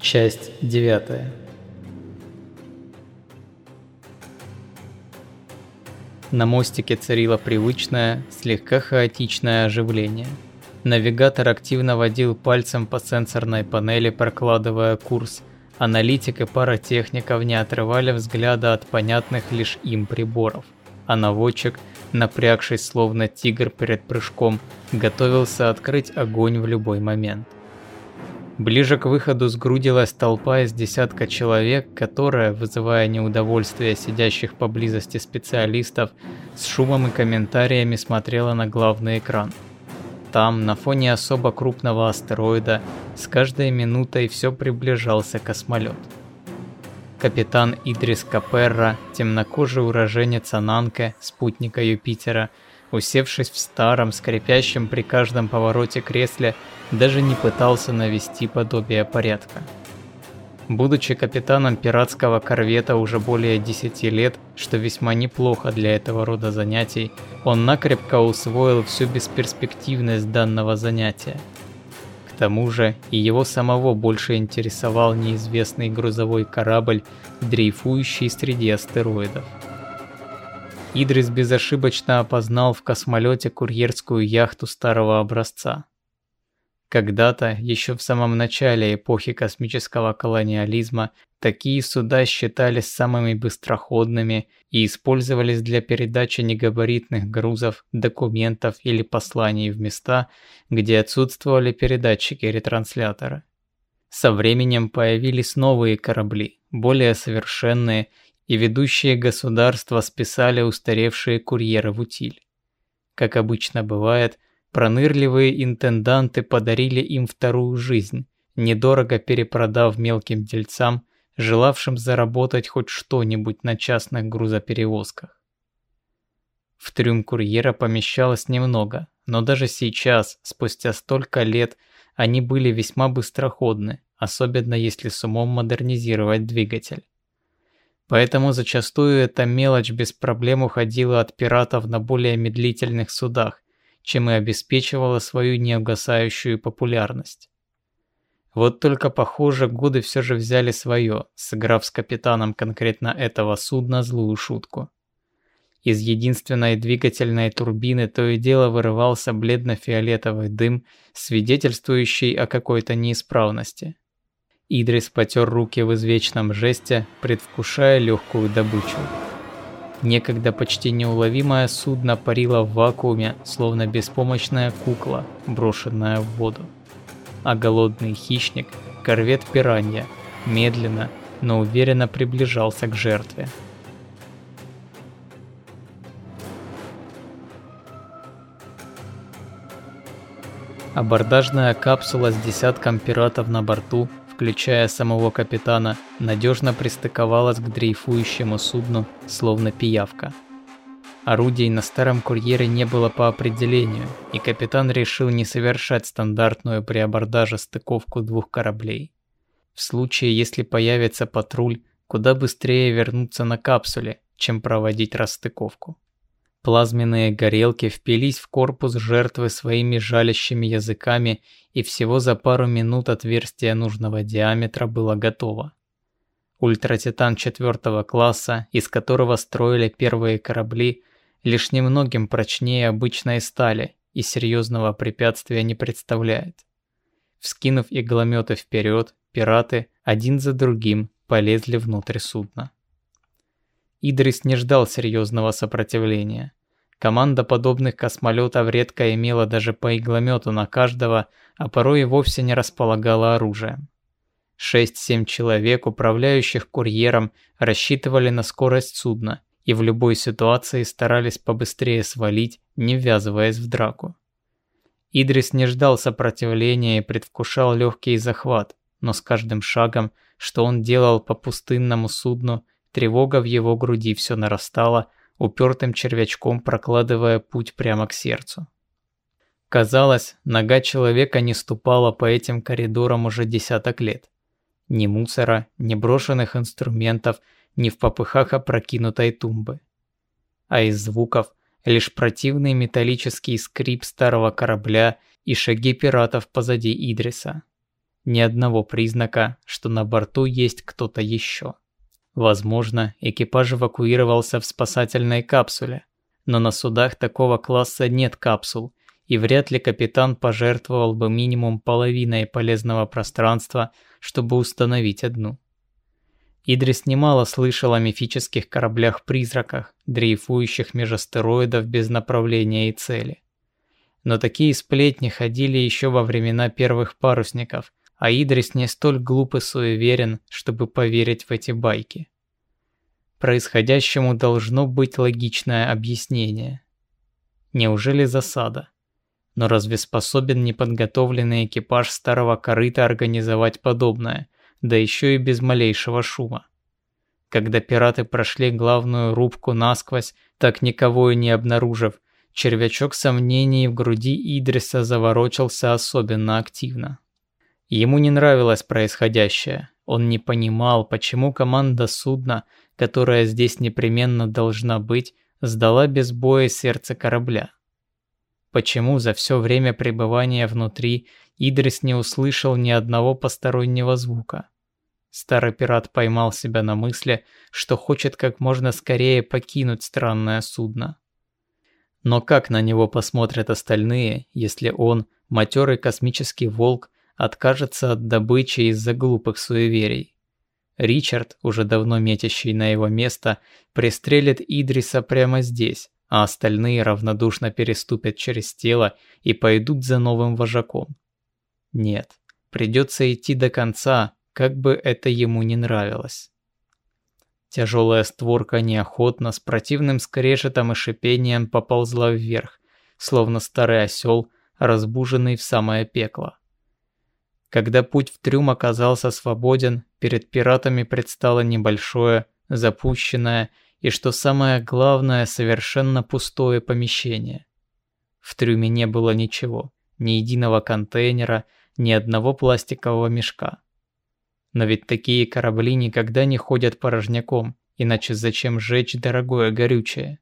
Часть 9. На мостике царило привычное, слегка хаотичное оживление. Навигатор активно водил пальцем по сенсорной панели, прокладывая курс. Аналитик и пара техников не отрывали взгляда от понятных лишь им приборов. А наводчик, напрягшись словно тигр перед прыжком, готовился открыть огонь в любой момент. Ближе к выходу сгрудилась толпа из десятка человек, которая, вызывая неудовольствие сидящих поблизости специалистов, с шумом и комментариями смотрела на главный экран. Там, на фоне особо крупного астероида, с каждой минутой все приближался космолет. Капитан Идрис Каперра, темнокожий уроженец Ананке, спутника Юпитера, усевшись в старом, скрипящем при каждом повороте кресле, даже не пытался навести подобие порядка. Будучи капитаном пиратского корвета уже более 10 лет, что весьма неплохо для этого рода занятий, он накрепко усвоил всю бесперспективность данного занятия. К тому же и его самого больше интересовал неизвестный грузовой корабль, дрейфующий среди астероидов. Идрис безошибочно опознал в космолете курьерскую яхту старого образца. Когда-то, еще в самом начале эпохи космического колониализма, такие суда считались самыми быстроходными и использовались для передачи негабаритных грузов, документов или посланий в места, где отсутствовали передатчики-ретрансляторы. Со временем появились новые корабли, более совершенные, и ведущие государства списали устаревшие курьеры в утиль. Как обычно бывает, пронырливые интенданты подарили им вторую жизнь, недорого перепродав мелким дельцам, желавшим заработать хоть что-нибудь на частных грузоперевозках. В трюм курьера помещалось немного, но даже сейчас, спустя столько лет, они были весьма быстроходны, особенно если с умом модернизировать двигатель. Поэтому зачастую эта мелочь без проблем уходила от пиратов на более медлительных судах, чем и обеспечивала свою неугасающую популярность. Вот только, похоже, годы все же взяли свое, сыграв с капитаном конкретно этого судна злую шутку. Из единственной двигательной турбины то и дело вырывался бледно-фиолетовый дым, свидетельствующий о какой-то неисправности. Идрис потер руки в извечном жесте, предвкушая легкую добычу. Некогда почти неуловимое судно парило в вакууме, словно беспомощная кукла, брошенная в воду. А голодный хищник, корвет Пиранья, медленно, но уверенно приближался к жертве. Абордажная капсула с десятком пиратов на борту, включая самого капитана, надежно пристыковалась к дрейфующему судну, словно пиявка. Орудий на старом курьере не было по определению, и капитан решил не совершать стандартную при абордаже стыковку двух кораблей. В случае, если появится патруль, куда быстрее вернуться на капсуле, чем проводить расстыковку. Плазменные горелки впились в корпус жертвы своими жалящими языками, и всего за пару минут отверстие нужного диаметра было готово. Ультратитан 4-го класса, из которого строили первые корабли, лишь немногим прочнее обычной стали и серьезного препятствия не представляет. Вскинув иглометы вперед, пираты один за другим полезли внутрь судна. Идрис не ждал серьезного сопротивления. Команда подобных космолетов редко имела даже по игломету на каждого, а порой и вовсе не располагала оружием. 6-7 человек, управляющих курьером, рассчитывали на скорость судна и в любой ситуации старались побыстрее свалить, не ввязываясь в драку. Идрис не ждал сопротивления и предвкушал легкий захват, но с каждым шагом, что он делал по пустынному судну, тревога в его груди все нарастала, упертым червячком прокладывая путь прямо к сердцу. Казалось, нога человека не ступала по этим коридорам уже десяток лет. Ни мусора, ни брошенных инструментов, ни в попыхах опрокинутой тумбы. А из звуков лишь противный металлический скрип старого корабля и шаги пиратов позади Идриса. Ни одного признака, что на борту есть кто-то еще. Возможно, экипаж эвакуировался в спасательной капсуле, но на судах такого класса нет капсул, и вряд ли капитан пожертвовал бы минимум половиной полезного пространства, чтобы установить одну. Идрис немало слышал о мифических кораблях-призраках, дрейфующих меж астероидов без направления и цели. Но такие сплетни ходили еще во времена первых парусников, а Идрис не столь глуп и суеверен, чтобы поверить в эти байки. Происходящему должно быть логичное объяснение. Неужели засада? Но разве способен неподготовленный экипаж старого корыта организовать подобное, да еще и без малейшего шума? Когда пираты прошли главную рубку насквозь, так никого и не обнаружив, червячок сомнений в груди Идриса заворочился особенно активно. Ему не нравилось происходящее. Он не понимал, почему команда судна, которая здесь непременно должна быть, сдала без боя сердце корабля. Почему за все время пребывания внутри Идрис не услышал ни одного постороннего звука? Старый пират поймал себя на мысли, что хочет как можно скорее покинуть странное судно. Но как на него посмотрят остальные, если он, матерый космический волк, откажется от добычи из-за глупых суеверий? Ричард, уже давно метящий на его место, пристрелит Идриса прямо здесь, а остальные равнодушно переступят через тело и пойдут за новым вожаком. Нет, придется идти до конца, как бы это ему не нравилось. Тяжелая створка неохотно, с противным скрежетом и шипением поползла вверх, словно старый осел, разбуженный в самое пекло. Когда путь в трюм оказался свободен, перед пиратами предстало небольшое, запущенное и, что самое главное, совершенно пустое помещение. В трюме не было ничего, ни единого контейнера, ни одного пластикового мешка. Но ведь такие корабли никогда не ходят порожняком, иначе зачем жечь дорогое горючее?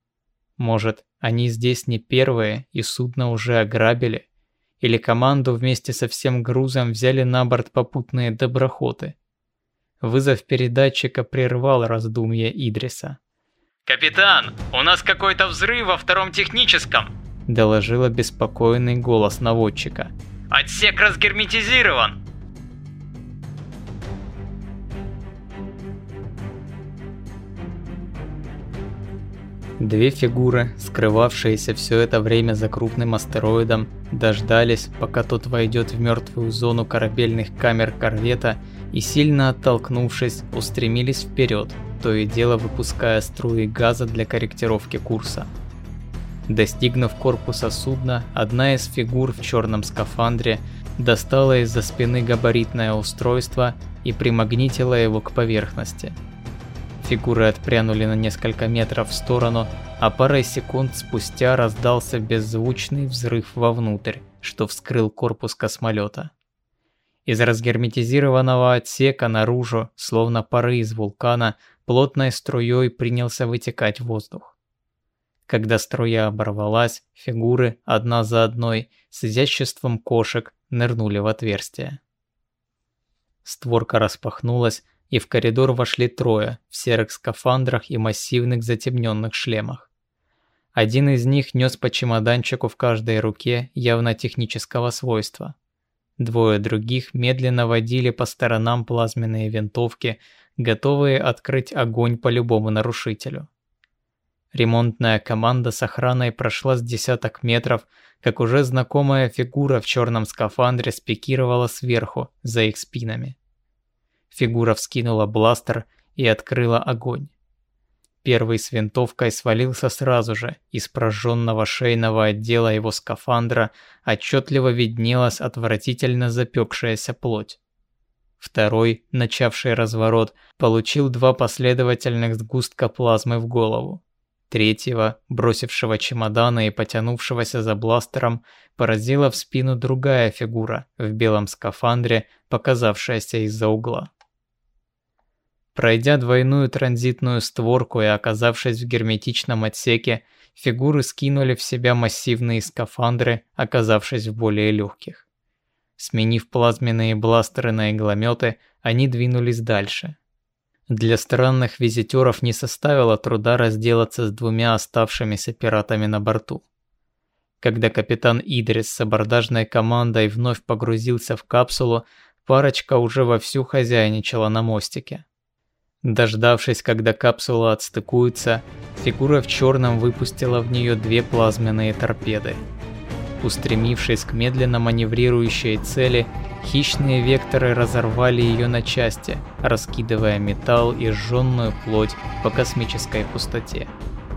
Может, они здесь не первые и судно уже ограбили? Или команду вместе со всем грузом взяли на борт попутные доброхоты? Вызов передатчика прервал раздумья Идриса. «Капитан, у нас какой-то взрыв во втором техническом!» – доложил обеспокоенный голос наводчика. «Отсек разгерметизирован!» Две фигуры, скрывавшиеся все это время за крупным астероидом, дождались, пока тот войдет в мертвую зону корабельных камер корвета и, сильно оттолкнувшись, устремились вперед, то и дело выпуская струи газа для корректировки курса. Достигнув корпуса судна, одна из фигур в черном скафандре достала из-за спины габаритное устройство и примагнитила его к поверхности. Фигуры отпрянули на несколько метров в сторону, а парой секунд спустя раздался беззвучный взрыв вовнутрь, что вскрыл корпус космолета. Из разгерметизированного отсека наружу, словно пары из вулкана, плотной струей принялся вытекать воздух. Когда струя оборвалась, фигуры, одна за одной, с изяществом кошек, нырнули в отверстие. Створка распахнулась, и в коридор вошли трое в серых скафандрах и массивных затемненных шлемах. Один из них нес по чемоданчику в каждой руке явно технического свойства. Двое других медленно водили по сторонам плазменные винтовки, готовые открыть огонь по любому нарушителю. Ремонтная команда с охраной прошла с десяток метров, как уже знакомая фигура в черном скафандре спикировала сверху, за их спинами. Фигура вскинула бластер и открыла огонь. Первый с винтовкой свалился сразу же, из прожженного шейного отдела его скафандра отчетливо виднелась отвратительно запекшаяся плоть. Второй, начавший разворот, получил 2 последовательных сгустка плазмы в голову. Третьего, бросившего чемоданы и потянувшегося за бластером, поразила в спину другая фигура в белом скафандре, показавшаяся из-за угла. Пройдя двойную транзитную створку и оказавшись в герметичном отсеке, фигуры скинули в себя массивные скафандры, оказавшись в более легких. Сменив плазменные бластеры на иглометы, они двинулись дальше. Для странных визитеров не составило труда разделаться с двумя оставшимися пиратами на борту. Когда капитан Идрис с абордажной командой вновь погрузился в капсулу, парочка уже вовсю хозяйничала на мостике. Дождавшись, когда капсула отстыкуется, фигура в черном выпустила в нее 2 плазменные торпеды. Устремившись к медленно маневрирующей цели, хищные векторы разорвали ее на части, раскидывая металл и сжженную плоть по космической пустоте.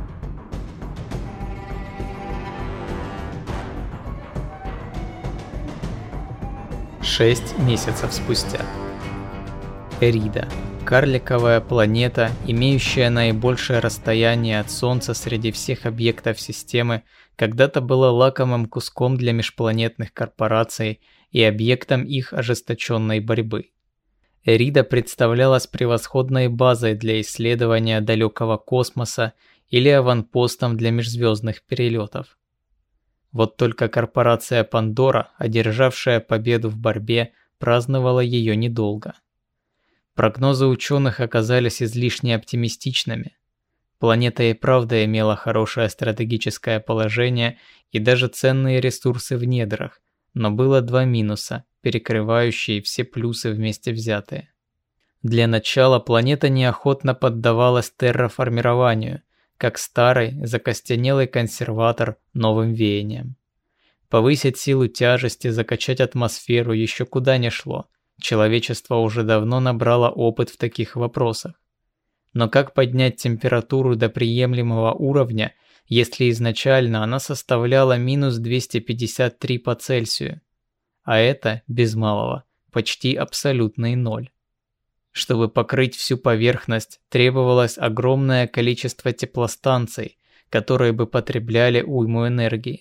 Шесть месяцев спустя. Эрида. Карликовая планета, имеющая наибольшее расстояние от Солнца среди всех объектов системы, когда-то была лакомым куском для межпланетных корпораций и объектом их ожесточенной борьбы. Эрида представлялась превосходной базой для исследования далекого космоса или аванпостом для межзвездных перелетов. Вот только корпорация Пандора, одержавшая победу в борьбе, праздновала ее недолго. Прогнозы ученых оказались излишне оптимистичными. Планета и правда имела хорошее стратегическое положение и даже ценные ресурсы в недрах, но было 2 минуса, перекрывающие все плюсы вместе взятые. Для начала планета неохотно поддавалась терраформированию, как старый, закостенелый консерватор новым веяниям. Повысить силу тяжести, закачать атмосферу еще куда не шло. Человечество уже давно набрало опыт в таких вопросах. Но как поднять температуру до приемлемого уровня, если изначально она составляла минус 253 по Цельсию? А это, без малого, почти абсолютный ноль. Чтобы покрыть всю поверхность, требовалось огромное количество теплостанций, которые бы потребляли уйму энергии.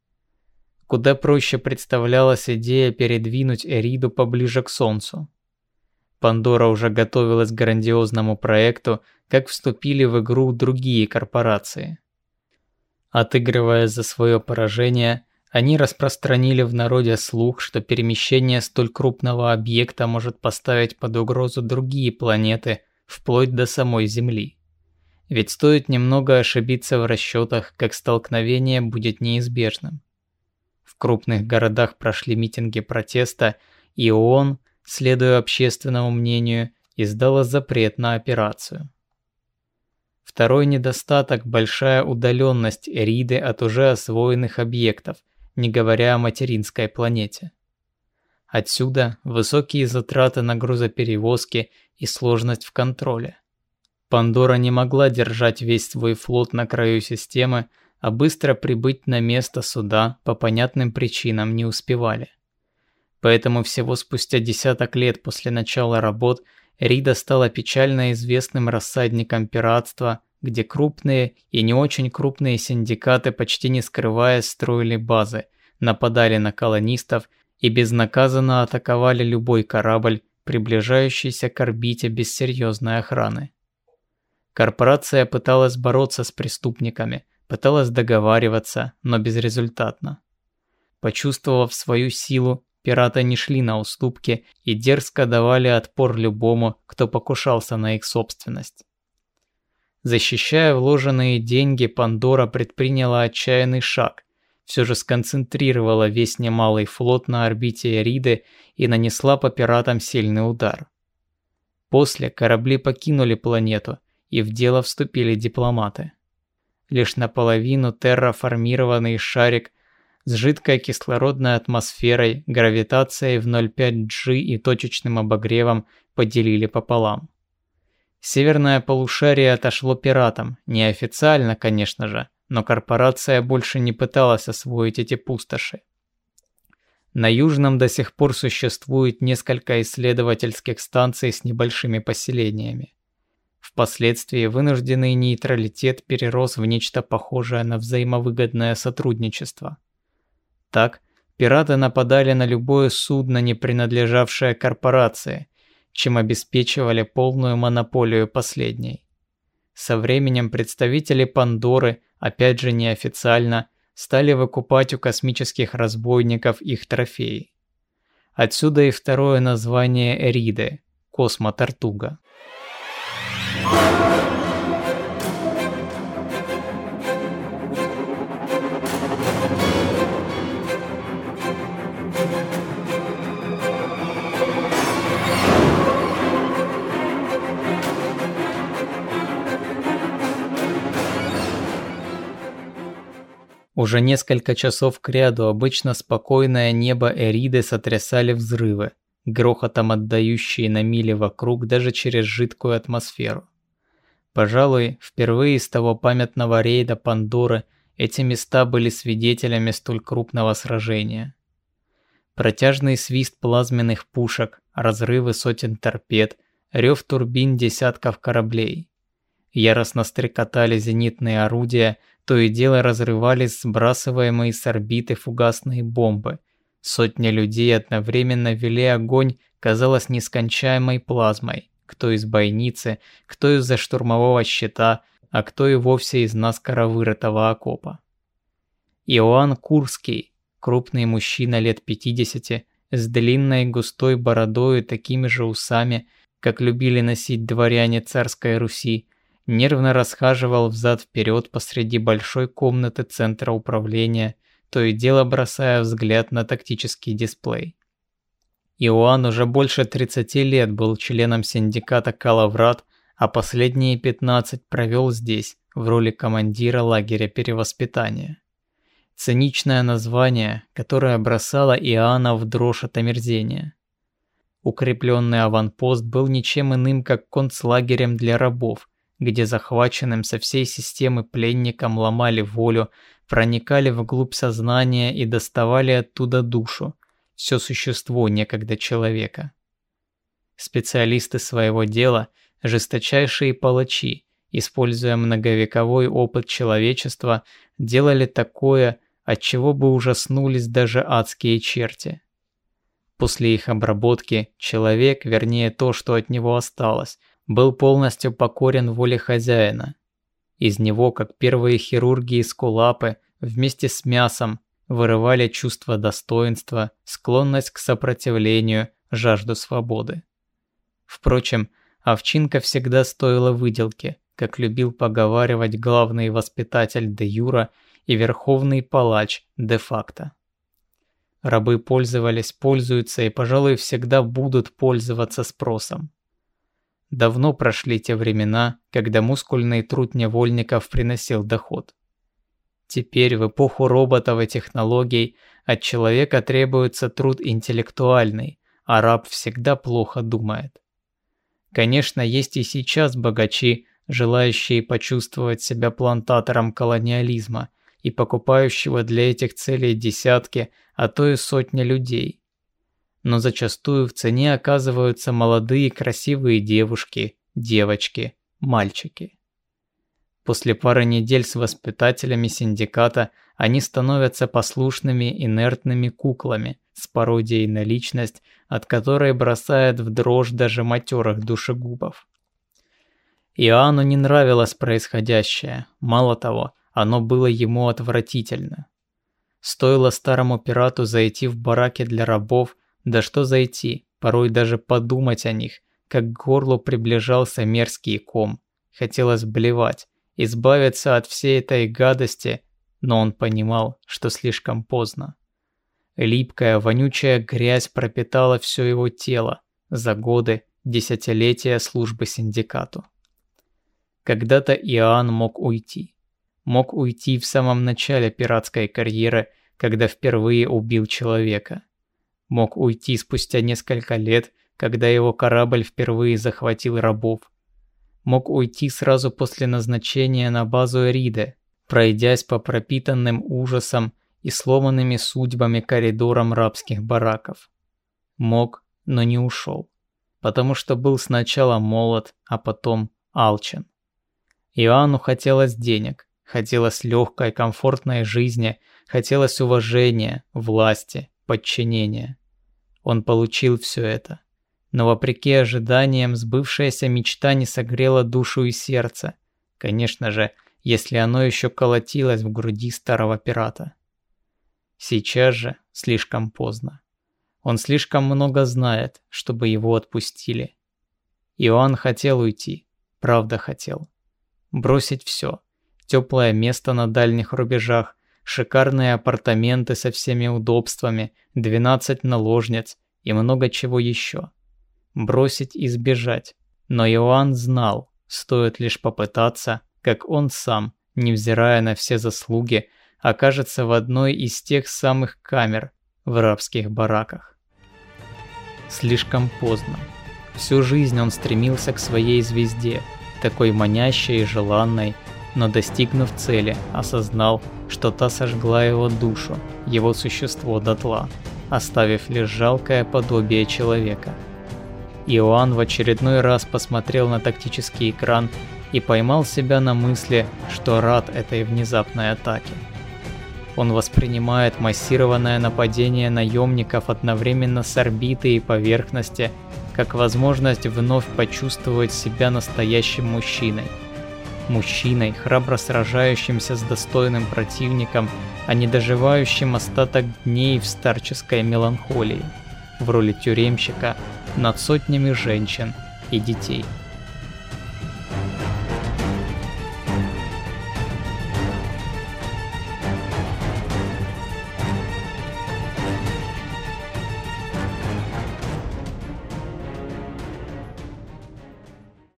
Куда проще представлялась идея передвинуть Эриду поближе к Солнцу. Пандора уже готовилась к грандиозному проекту, как вступили в игру другие корпорации. Отыгрывая за свое поражение, они распространили в народе слух, что перемещение столь крупного объекта может поставить под угрозу другие планеты, вплоть до самой Земли. Ведь стоит немного ошибиться в расчетах, как столкновение будет неизбежным. В крупных городах прошли митинги протеста, и ООН, следуя общественному мнению, издала запрет на операцию. Второй недостаток – большая удаленность Эриды от уже освоенных объектов, не говоря о материнской планете. Отсюда высокие затраты на грузоперевозки и сложность в контроле. Пандора не могла держать весь свой флот на краю системы, а быстро прибыть на место суда по понятным причинам не успевали. Поэтому всего спустя десяток лет после начала работ Эрида стала печально известным рассадником пиратства, где крупные и не очень крупные синдикаты, почти не скрываясь, строили базы, нападали на колонистов и безнаказанно атаковали любой корабль, приближающийся к орбите без серьезной охраны. Корпорация пыталась бороться с преступниками, пыталась договариваться, но безрезультатно. Почувствовав свою силу, пираты не шли на уступки и дерзко давали отпор любому, кто покушался на их собственность. Защищая вложенные деньги, Пандора предприняла отчаянный шаг, все же сконцентрировала весь немалый флот на орбите Эриды и нанесла по пиратам сильный удар. После корабли покинули планету, и в дело вступили дипломаты. Лишь наполовину терраформированный шарик с жидкой кислородной атмосферой, гравитацией в 0,5 G и точечным обогревом поделили пополам. Северное полушарие отошло пиратам, неофициально, конечно же, но корпорация больше не пыталась освоить эти пустоши. На Южном до сих пор существует несколько исследовательских станций с небольшими поселениями. Впоследствии вынужденный нейтралитет перерос в нечто похожее на взаимовыгодное сотрудничество. Так, пираты нападали на любое судно, не принадлежавшее корпорации, чем обеспечивали полную монополию последней. Со временем представители Пандоры, опять же неофициально, стали выкупать у космических разбойников их трофеи. Отсюда и второе название Эриды – космотортуга. Уже несколько часов кряду обычно спокойное небо Эриды сотрясали взрывы, грохотом отдающие на мили вокруг даже через жидкую атмосферу. Пожалуй, впервые с того памятного рейда Пандоры эти места были свидетелями столь крупного сражения. Протяжный свист плазменных пушек, разрывы сотен торпед, рев турбин десятков кораблей. Яростно стрекотали зенитные орудия, то и дело разрывались сбрасываемые с орбиты фугасные бомбы. Сотни людей одновременно вели огонь, казалось, нескончаемой плазмой. Кто из бойницы, кто из-за штурмового щита, а кто и вовсе из наскоро вырытого окопа. Иоанн Курский, крупный мужчина лет 50, с длинной густой бородой и такими же усами, как любили носить дворяне царской Руси, нервно расхаживал взад-вперед посреди большой комнаты центра управления, то и дело бросая взгляд на тактический дисплей. Иоанн уже больше 30 лет был членом синдиката Калаврат, а последние 15 провел здесь, в роли командира лагеря перевоспитания. Циничное название, которое бросало Иоанна в дрожь от омерзения. Укрепленный аванпост был ничем иным, как концлагерем для рабов, где захваченным со всей системы пленникам ломали волю, проникали вглубь сознания и доставали оттуда душу, все существо некогда человека. Специалисты своего дела, жесточайшие палачи, используя многовековой опыт человечества, делали такое, от чего бы ужаснулись даже адские черти. После их обработки человек, вернее то, что от него осталось, был полностью покорен воле хозяина. Из него, как первые хирурги эскулапы, вместе с мясом вырывали чувство достоинства, склонность к сопротивлению, жажду свободы. Впрочем, овчинка всегда стоила выделки, как любил поговаривать главный воспитатель де юра и верховный палач де факто. Рабы пользовались, пользуются и, пожалуй, всегда будут пользоваться спросом. Давно прошли те времена, когда мускульный труд невольников приносил доход. Теперь, в эпоху роботов и технологий, от человека требуется труд интеллектуальный, а раб всегда плохо думает. Конечно, есть и сейчас богачи, желающие почувствовать себя плантатором колониализма и покупающего для этих целей десятки, а то и сотни людей. Но зачастую в цене оказываются молодые красивые девушки, девочки, мальчики. После пары недель с воспитателями синдиката они становятся послушными инертными куклами с пародией на личность, от которой бросает в дрожь даже матерых душегубов. Иоанну не нравилось происходящее, мало того, оно было ему отвратительно. Стоило старому пирату зайти в бараки для рабов, да что зайти, порой даже подумать о них, как к горлу приближался мерзкий ком. Хотелось блевать, избавиться от всей этой гадости, но он понимал, что слишком поздно. Липкая, вонючая грязь пропитала все его тело за годы, десятилетия службы синдикату. Когда-то Иоанн мог уйти. Мог уйти в самом начале пиратской карьеры, когда впервые убил человека. Мог уйти спустя несколько лет, когда его корабль впервые захватил рабов. Мог уйти сразу после назначения на базу Эриды, пройдясь по пропитанным ужасом и сломанными судьбами коридорам рабских бараков. Мог, но не ушел, потому что был сначала молод, а потом алчен. Иоанну хотелось денег, хотелось легкой, комфортной жизни, хотелось уважения, власти, подчинения. Он получил все это. Но вопреки ожиданиям сбывшаяся мечта не согрела душу и сердце. Конечно же, если оно еще колотилось в груди старого пирата. Сейчас же слишком поздно. Он слишком много знает, чтобы его отпустили. Иоанн хотел уйти, правда хотел. Бросить все. Теплое место на дальних рубежах, шикарные апартаменты со всеми удобствами, 12 наложниц и много чего еще. Бросить и сбежать. Но Иоанн знал, стоит лишь попытаться, как он сам, невзирая на все заслуги, окажется в одной из тех самых камер в рабских бараках. Слишком поздно. Всю жизнь он стремился к своей звезде, такой манящей и желанной, но достигнув цели, осознал, что та сожгла его душу, его существо дотла, оставив лишь жалкое подобие человека. Иоанн в очередной раз посмотрел на тактический экран и поймал себя на мысли, что рад этой внезапной атаке. Он воспринимает массированное нападение наемников одновременно с орбиты и поверхности как возможность вновь почувствовать себя настоящим мужчиной. Мужчиной, храбро сражающимся с достойным противником, а не доживающим остаток дней в старческой меланхолии, в роли тюремщика над сотнями женщин и детей.